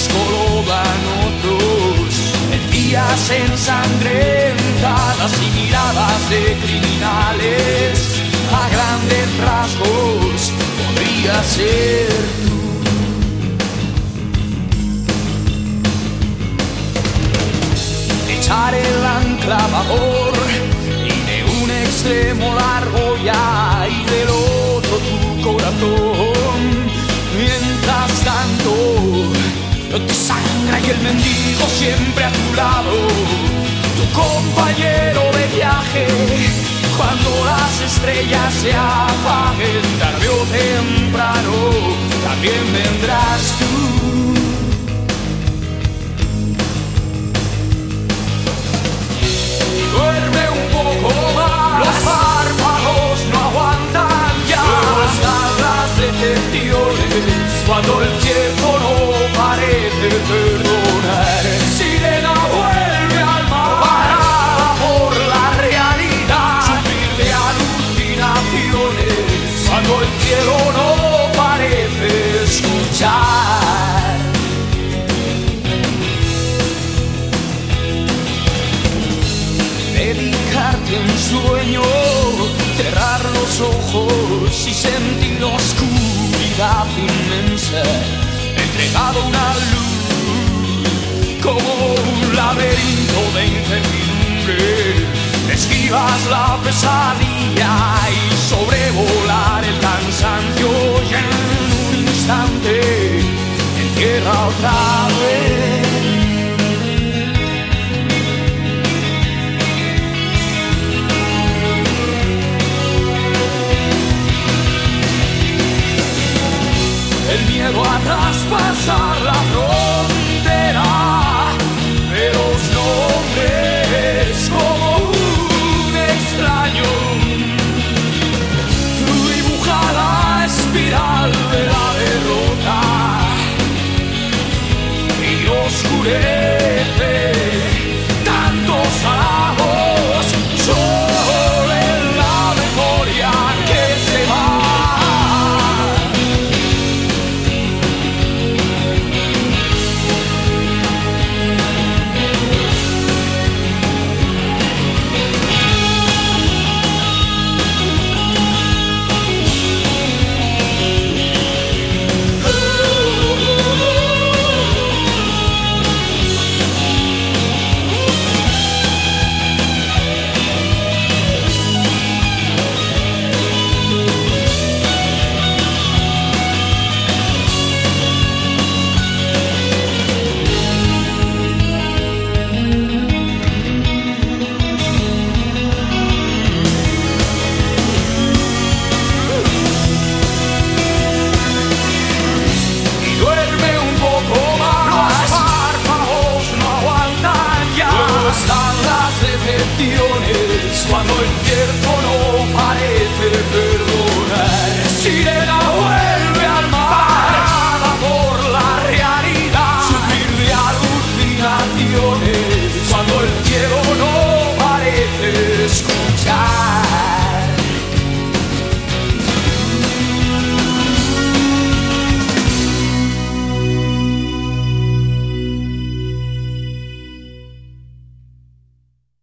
descolocan otros, en días ensangrentadas y miradas de criminales. A grandes rasgos podría ser tú. Echar el ancla a babor y de un extremo largo ya y del otro tu corazón. Mientras tanto, no te sangra y el mendigo siempre a tu lado, tu compañero de viaje. Cuando las estrellas se apaguen, tarde o temprano, también vendrás tú. Duerme un poco más, los párpados no aguantan ya. Luego están las decepciones, cuando el tiempo no parece perdonar. Sirena vuelve al mar, parada por la realidad, sufrir de alucinaciones, cuando el cielo no parece escuchar. Dedicarte a un sueño, cerrar los ojos y sentir la oscuridad inmensa, entregado a una luz como un laberinto de incertidumbre. Esquivas la pesadilla y sobrevolar el cansancio, y en un instante entierra otra vez. El miedo a traspasar la